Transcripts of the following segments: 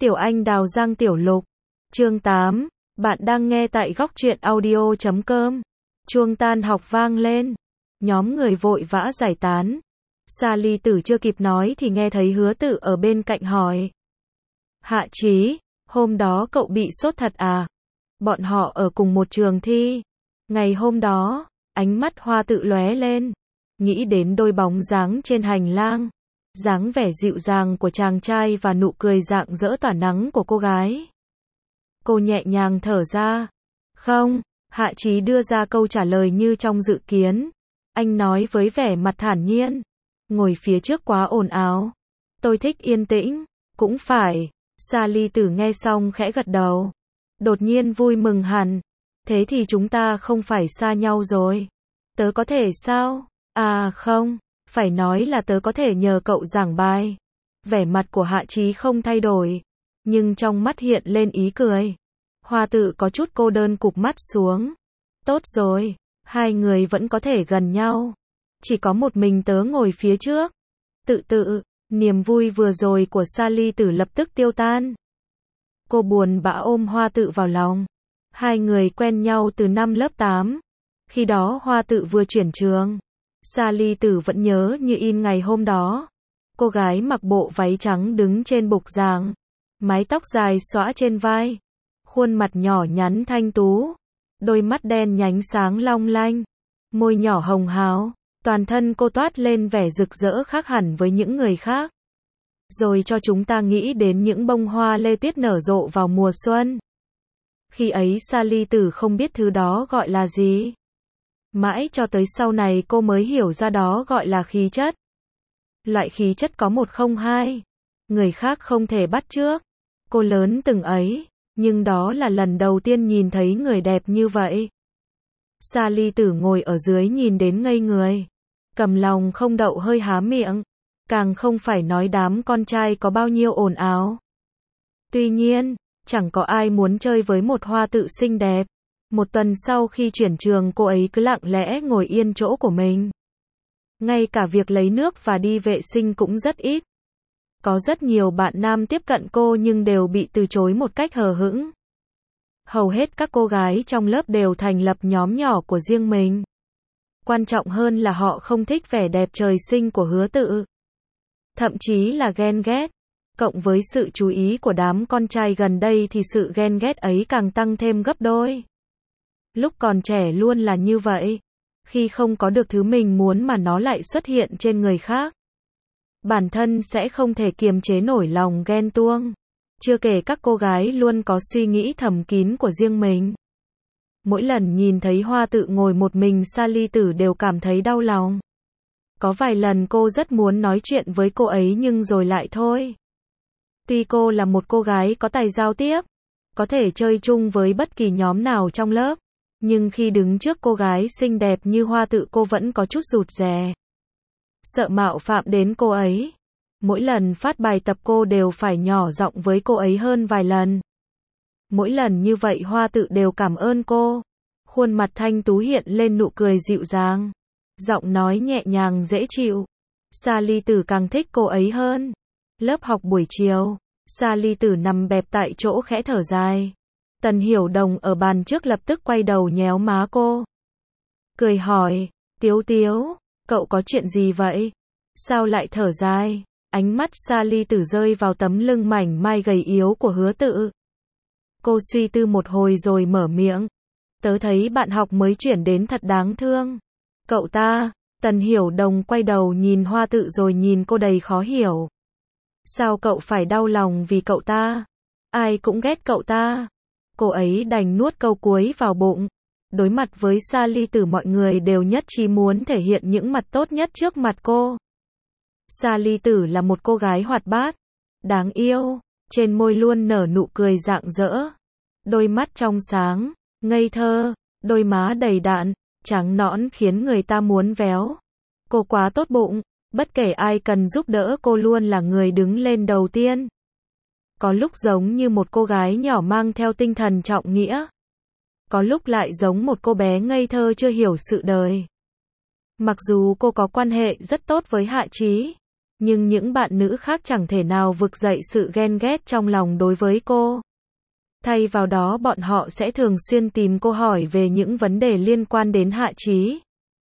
Tiểu Anh Đào Giang Tiểu Lục. Chương 8. Bạn đang nghe tại góc truyện audio.com. Chuông tan học vang lên. Nhóm người vội vã giải tán. Sally Tử chưa kịp nói thì nghe thấy Hứa Tự ở bên cạnh hỏi. Hạ Chí, hôm đó cậu bị sốt thật à? Bọn họ ở cùng một trường thi. Ngày hôm đó, ánh mắt Hoa Tự lóe lên. Nghĩ đến đôi bóng dáng trên hành lang. Dáng vẻ dịu dàng của chàng trai và nụ cười rạng rỡ tỏa nắng của cô gái. Cô nhẹ nhàng thở ra. Không, Hạ Chí đưa ra câu trả lời như trong dự kiến. Anh nói với vẻ mặt thản nhiên. Ngồi phía trước quá ồn ào. Tôi thích yên tĩnh. Cũng phải. Sally Tử nghe xong khẽ gật đầu. Đột nhiên vui mừng hẳn. Thế thì chúng ta không phải xa nhau rồi. Tớ có thể sao? À không. Phải nói là tớ có thể nhờ cậu giảng bài. Vẻ mặt của Hạ Chí không thay đổi. Nhưng trong mắt hiện lên ý cười. Hoa Tự có chút cô đơn cụp mắt xuống. Tốt rồi. Hai người vẫn có thể gần nhau. Chỉ có một mình tớ ngồi phía trước. Tự, niềm vui vừa rồi của Sally Tử lập tức tiêu tan. Cô buồn bã ôm Hoa Tự vào lòng. Hai người quen nhau từ năm lớp 8. Khi đó Hoa Tự vừa chuyển trường. Sally Tử vẫn nhớ như in ngày hôm đó. Cô gái mặc bộ váy trắng đứng trên bục giảng. Mái tóc dài xõa trên vai. Khuôn mặt nhỏ nhắn thanh tú. Đôi mắt đen nhánh sáng long lanh. Môi nhỏ hồng hào. Toàn thân cô toát lên vẻ rực rỡ khác hẳn với những người khác. Rồi cho chúng ta nghĩ đến những bông hoa lê tuyết nở rộ vào mùa xuân. Khi ấy Sally Tử không biết thứ đó gọi là gì. Mãi cho tới sau này cô mới hiểu ra đó gọi là khí chất. Loại khí chất có một không hai. Người khác không thể bắt chước. Cô lớn từng ấy, nhưng đó là lần đầu tiên nhìn thấy người đẹp như vậy. Sally Tử ngồi ở dưới nhìn đến ngây người. Cầm lòng không đậu hơi há miệng. Càng không phải nói đám con trai có bao nhiêu ồn ào. Tuy nhiên, chẳng có ai muốn chơi với một Hoa Tự xinh đẹp. Một tuần sau khi chuyển trường cô ấy cứ lặng lẽ ngồi yên chỗ của mình. Ngay cả việc lấy nước và đi vệ sinh cũng rất ít. Có rất nhiều bạn nam tiếp cận cô nhưng đều bị từ chối một cách hờ hững. Hầu hết các cô gái trong lớp đều thành lập nhóm nhỏ của riêng mình. Quan trọng hơn là họ không thích vẻ đẹp trời sinh của Hứa Tự. Thậm chí là ghen ghét. Cộng với sự chú ý của đám con trai gần đây thì sự ghen ghét ấy càng tăng thêm gấp đôi. Lúc còn trẻ luôn là như vậy. Khi không có được thứ mình muốn mà nó lại xuất hiện trên người khác. Bản thân sẽ không thể kiềm chế nổi lòng ghen tuông. Chưa kể các cô gái luôn có suy nghĩ thầm kín của riêng mình. Mỗi lần nhìn thấy Hoa Tự ngồi một mình Sally Tử đều cảm thấy đau lòng. Có vài lần cô rất muốn nói chuyện với cô ấy nhưng rồi lại thôi. Tuy cô là một cô gái có tài giao tiếp, có thể chơi chung với bất kỳ nhóm nào trong lớp, nhưng khi đứng trước cô gái xinh đẹp như Hoa Tự cô vẫn có chút rụt rè. Sợ mạo phạm đến cô ấy. Mỗi lần phát bài tập cô đều phải nhỏ giọng với cô ấy hơn vài lần. Mỗi lần như vậy Hoa Tự đều cảm ơn cô. Khuôn mặt thanh tú hiện lên nụ cười dịu dàng. Giọng nói nhẹ nhàng dễ chịu. Sally Tử càng thích cô ấy hơn. Lớp học buổi chiều, Sally Tử nằm bẹp tại chỗ khẽ thở dài. Tần Hiểu Đồng ở bàn trước lập tức quay đầu nhéo má cô. Cười hỏi, Tiếu Tiếu, cậu có chuyện gì vậy? Sao lại thở dài? Ánh mắt Sally Tử rơi vào tấm lưng mảnh mai gầy yếu của Hứa Tự. Cô suy tư một hồi rồi mở miệng. Tớ thấy bạn học mới chuyển đến thật đáng thương. Cậu ta, Tần Hiểu Đồng quay đầu nhìn Hoa Tự rồi nhìn cô đầy khó hiểu. Sao cậu phải đau lòng vì cậu ta? Ai cũng ghét cậu ta. Cô ấy đành nuốt câu cuối vào bụng. Đối mặt với Sally Tử mọi người đều nhất trí muốn thể hiện những mặt tốt nhất trước mặt cô. Sally Tử là một cô gái hoạt bát, đáng yêu, trên môi luôn nở nụ cười rạng rỡ. Đôi mắt trong sáng, ngây thơ, đôi má đầy đặn, trắng nõn khiến người ta muốn véo. Cô quá tốt bụng, bất kể ai cần giúp đỡ cô luôn là người đứng lên đầu tiên. Có lúc giống như một cô gái nhỏ mang theo tinh thần trọng nghĩa. Có lúc lại giống một cô bé ngây thơ chưa hiểu sự đời. Mặc dù cô có quan hệ rất tốt với Hạ Chí, Nhưng những bạn nữ khác chẳng thể nào vực dậy sự ghen ghét trong lòng đối với cô. Thay vào đó bọn họ sẽ thường xuyên tìm cô hỏi về những vấn đề liên quan đến Hạ Chí.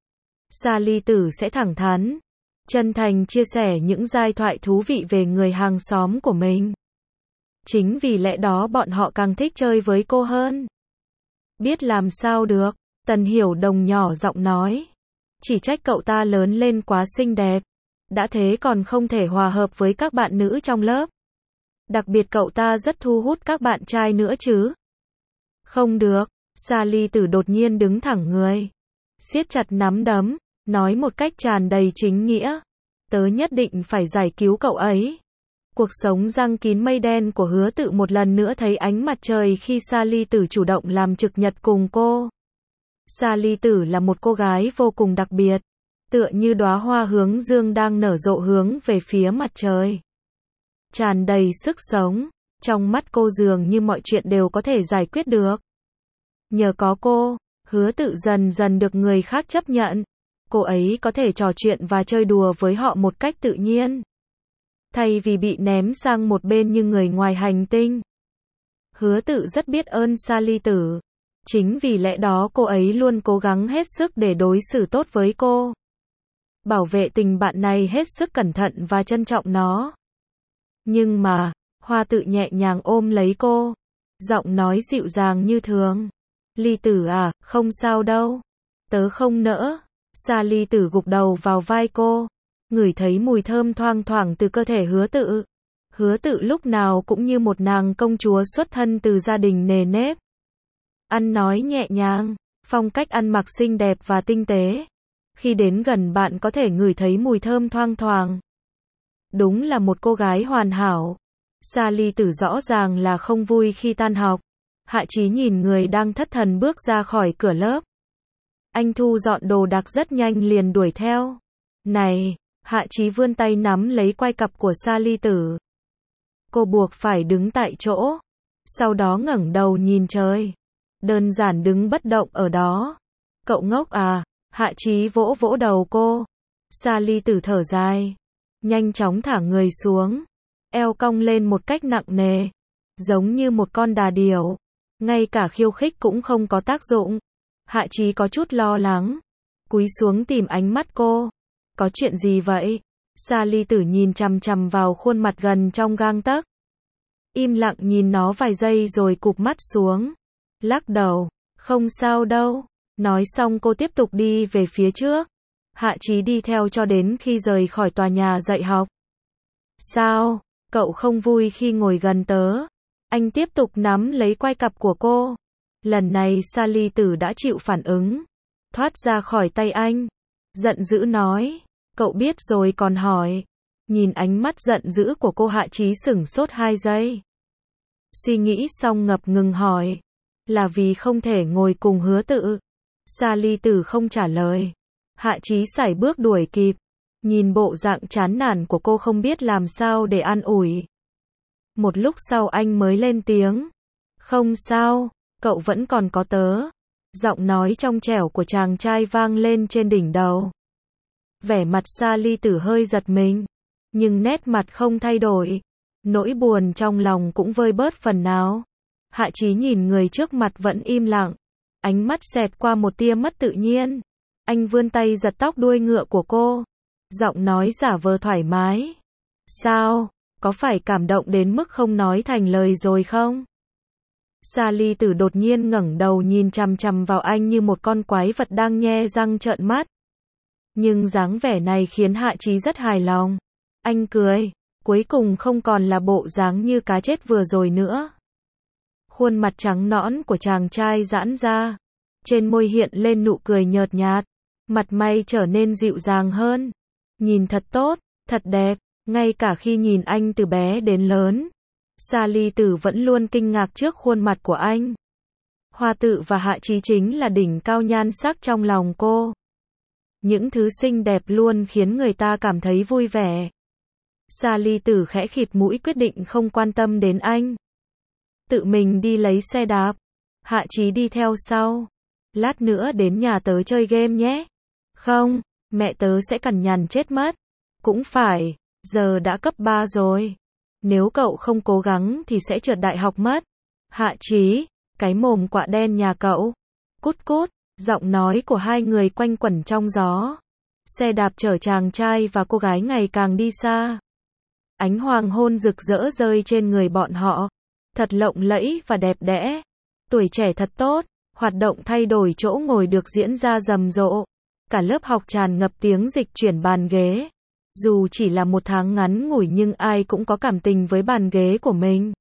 Sally Tử sẽ thẳng thắn, chân thành chia sẻ những giai thoại thú vị về người hàng xóm của mình. Chính vì lẽ đó bọn họ càng thích chơi với cô hơn. Biết làm sao được, Tần Hiểu Đồng nhỏ giọng nói. Chỉ trách cậu ta lớn lên quá xinh đẹp. Đã thế còn không thể hòa hợp với các bạn nữ trong lớp. Đặc biệt cậu ta rất thu hút các bạn trai nữa chứ. Không được, Sally Tử đột nhiên đứng thẳng người. Siết chặt nắm đấm, nói một cách tràn đầy chính nghĩa. Tớ nhất định phải giải cứu cậu ấy. Cuộc sống giăng kín mây đen của Hứa Tự một lần nữa thấy ánh mặt trời khi Sally Tử chủ động làm trực nhật cùng cô. Sally Tử là một cô gái vô cùng đặc biệt, tựa như đóa hoa hướng dương đang nở rộ hướng về phía mặt trời. Tràn đầy sức sống, trong mắt cô dường như mọi chuyện đều có thể giải quyết được. Nhờ có cô, Hứa Tự dần dần được người khác chấp nhận. Cô ấy có thể trò chuyện và chơi đùa với họ một cách tự nhiên, thay vì bị ném sang một bên như người ngoài hành tinh. Hứa Tự rất biết ơn Sally Tử. Chính vì lẽ đó cô ấy luôn cố gắng hết sức để đối xử tốt với cô. Bảo vệ tình bạn này hết sức cẩn thận và trân trọng nó. Nhưng mà, Hoa Tự nhẹ nhàng ôm lấy cô. Giọng nói dịu dàng như thường. Ly Tử à, không sao đâu. Tớ không nỡ. Sally Tử gục đầu vào vai cô. Ngửi thấy mùi thơm thoang thoảng từ cơ thể Hứa Tự. Hứa Tự lúc nào cũng như một nàng công chúa xuất thân từ gia đình nề nếp. Ăn nói nhẹ nhàng, phong cách ăn mặc xinh đẹp và tinh tế. Khi đến gần bạn có thể ngửi thấy mùi thơm thoang thoảng. Đúng là một cô gái hoàn hảo. Sally Tử rõ ràng là không vui khi tan học. Hạ Chí nhìn người đang thất thần bước ra khỏi cửa lớp. Anh thu dọn đồ đạc rất nhanh liền đuổi theo. Này, Hạ Chí vươn tay nắm lấy quai cặp của Sally Tử. Cô buộc phải đứng tại chỗ. Sau đó ngẩng đầu nhìn trời. Đơn giản đứng bất động ở đó. Cậu ngốc à? Hạ Chí vỗ vỗ đầu cô. Sally Tử thở dài. Nhanh chóng thả người xuống. Eo cong lên một cách nặng nề. Giống như một con đà điểu. Ngay cả khiêu khích cũng không có tác dụng. Hạ Chí có chút lo lắng. Cúi xuống tìm ánh mắt cô. Có chuyện gì vậy? Sally Tử nhìn chằm chằm vào khuôn mặt gần trong gang tấc. Im lặng nhìn nó vài giây rồi cụp mắt xuống. Lắc đầu. Không sao đâu. Nói xong cô tiếp tục đi về phía trước. Hạ Chí đi theo cho đến khi rời khỏi tòa nhà dạy học. Sao? Cậu không vui khi ngồi gần tớ? Anh tiếp tục nắm lấy quai cặp của cô. Lần này Sally Tử đã chịu phản ứng. Thoát ra khỏi tay anh. Giận dữ nói. Cậu biết rồi còn hỏi. Nhìn ánh mắt giận dữ của cô, Hạ Chí sửng sốt 2 giây. Suy nghĩ xong ngập ngừng hỏi. Là vì không thể ngồi cùng Hứa Tự? Sally Tử không trả lời. Hạ Chí sải bước đuổi kịp. Nhìn bộ dạng chán nản của cô không biết làm sao để an ủi. Một lúc sau anh mới lên tiếng. Không sao, cậu vẫn còn có tớ. Giọng nói trong trẻo của chàng trai vang lên trên đỉnh đầu. Vẻ mặt Sally Tử hơi giật mình. Nhưng nét mặt không thay đổi. Nỗi buồn trong lòng cũng vơi bớt phần nào. Hạ Chí nhìn người trước mặt vẫn im lặng. Ánh mắt xẹt qua một tia mất tự nhiên. Anh vươn tay giật tóc đuôi ngựa của cô. Giọng nói giả vờ thoải mái. Sao? Có phải cảm động đến mức không nói thành lời rồi không? Sally Tử đột nhiên ngẩng đầu nhìn chằm chằm vào anh như một con quái vật đang nhe răng trợn mắt. Nhưng dáng vẻ này khiến Hạ Chí rất hài lòng. Anh cười. Cuối cùng không còn là bộ dáng như cá chết vừa rồi nữa. Khuôn mặt trắng nõn của chàng trai giãn ra. Trên môi hiện lên nụ cười nhợt nhạt. Mặt mày trở nên dịu dàng hơn. Nhìn thật tốt, thật đẹp. Ngay cả khi nhìn anh từ bé đến lớn, Sally Tử vẫn luôn kinh ngạc trước khuôn mặt của anh. Hoa Tự và Hạ Chí chính là đỉnh cao nhan sắc trong lòng cô. Những thứ xinh đẹp luôn khiến người ta cảm thấy vui vẻ. Sally Tử khẽ khịt mũi quyết định không quan tâm đến anh. Tự mình đi lấy xe đạp. Hạ Chí đi theo sau. Lát nữa đến nhà tớ chơi game nhé. Không, mẹ tớ sẽ cằn nhằn chết mất. Cũng phải. giờ đã cấp 3 rồi. Nếu cậu không cố gắng thì sẽ trượt đại học mất. Hạ Chí, cái mồm quạ đen nhà cậu. Cút cút, giọng nói của hai người quanh quẩn trong gió. Xe đạp chở chàng trai và cô gái ngày càng đi xa. Ánh hoàng hôn rực rỡ rơi trên người bọn họ. Thật lộng lẫy và đẹp đẽ. Tuổi trẻ thật tốt, hoạt động thay đổi chỗ ngồi được diễn ra rầm rộ. Cả lớp học tràn ngập tiếng dịch chuyển bàn ghế. Dù chỉ là một tháng ngắn ngủi nhưng ai cũng có cảm tình với bàn ghế của mình.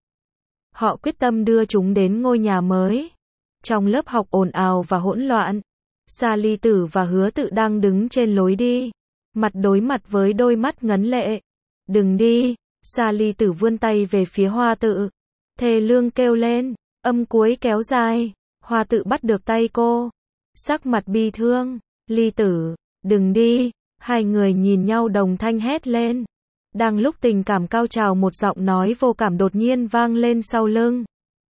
Họ quyết tâm đưa chúng đến ngôi nhà mới. Trong lớp học ồn ào và hỗn loạn, Sally Tử và Hứa Tự đang đứng trên lối đi, mặt đối mặt với đôi mắt ngấn lệ. Đừng đi, Sally Tử vươn tay về phía Hoa Tự. Thề lương kêu lên, âm cuối kéo dài. Hoa Tự bắt được tay cô, sắc mặt bi thương. Ly Tử, đừng đi. Hai người nhìn nhau đồng thanh hét lên. Đang lúc tình cảm cao trào, một giọng nói vô cảm đột nhiên vang lên sau lưng.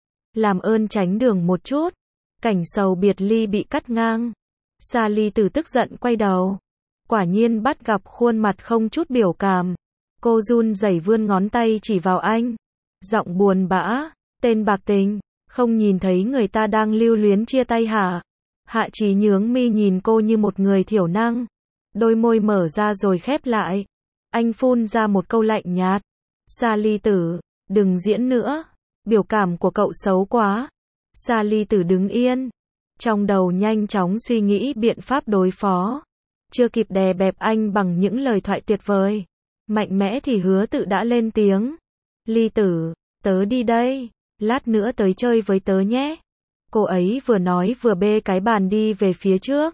Làm ơn tránh đường một chút. Cảnh sầu biệt ly bị cắt ngang. Sally Tử tức giận quay đầu. Quả nhiên bắt gặp khuôn mặt không chút biểu cảm. Cô run rẩy vươn ngón tay chỉ vào anh. Giọng buồn bã, tên bạc tình, không nhìn thấy người ta đang lưu luyến chia tay hả? Hạ Chí nhướng mi nhìn cô như một người thiểu năng. Đôi môi mở ra rồi khép lại. Anh phun ra một câu lạnh nhạt. Sally Tử, đừng diễn nữa. Biểu cảm của cậu xấu quá. Sally Tử đứng yên. Trong đầu nhanh chóng suy nghĩ biện pháp đối phó. Chưa kịp đè bẹp anh bằng những lời thoại tuyệt vời, mạnh mẽ thì Hứa Tự đã lên tiếng. Ly Tử, tớ đi đây. Lát nữa tới chơi với tớ nhé. Cô ấy vừa nói vừa bê cái bàn đi về phía trước.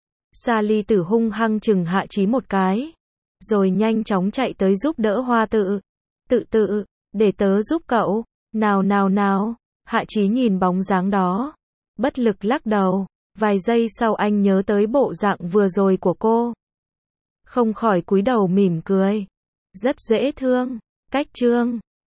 Sally Tử hung hăng chừng Hạ Chí một cái, rồi nhanh chóng chạy tới giúp đỡ Hoa Tự. Tự, để tớ giúp cậu. Nào. Hạ Chí nhìn bóng dáng đó, bất lực lắc đầu. Vài giây sau anh nhớ tới bộ dạng vừa rồi của cô, không khỏi cúi đầu mỉm cười. Rất dễ thương. Cách chương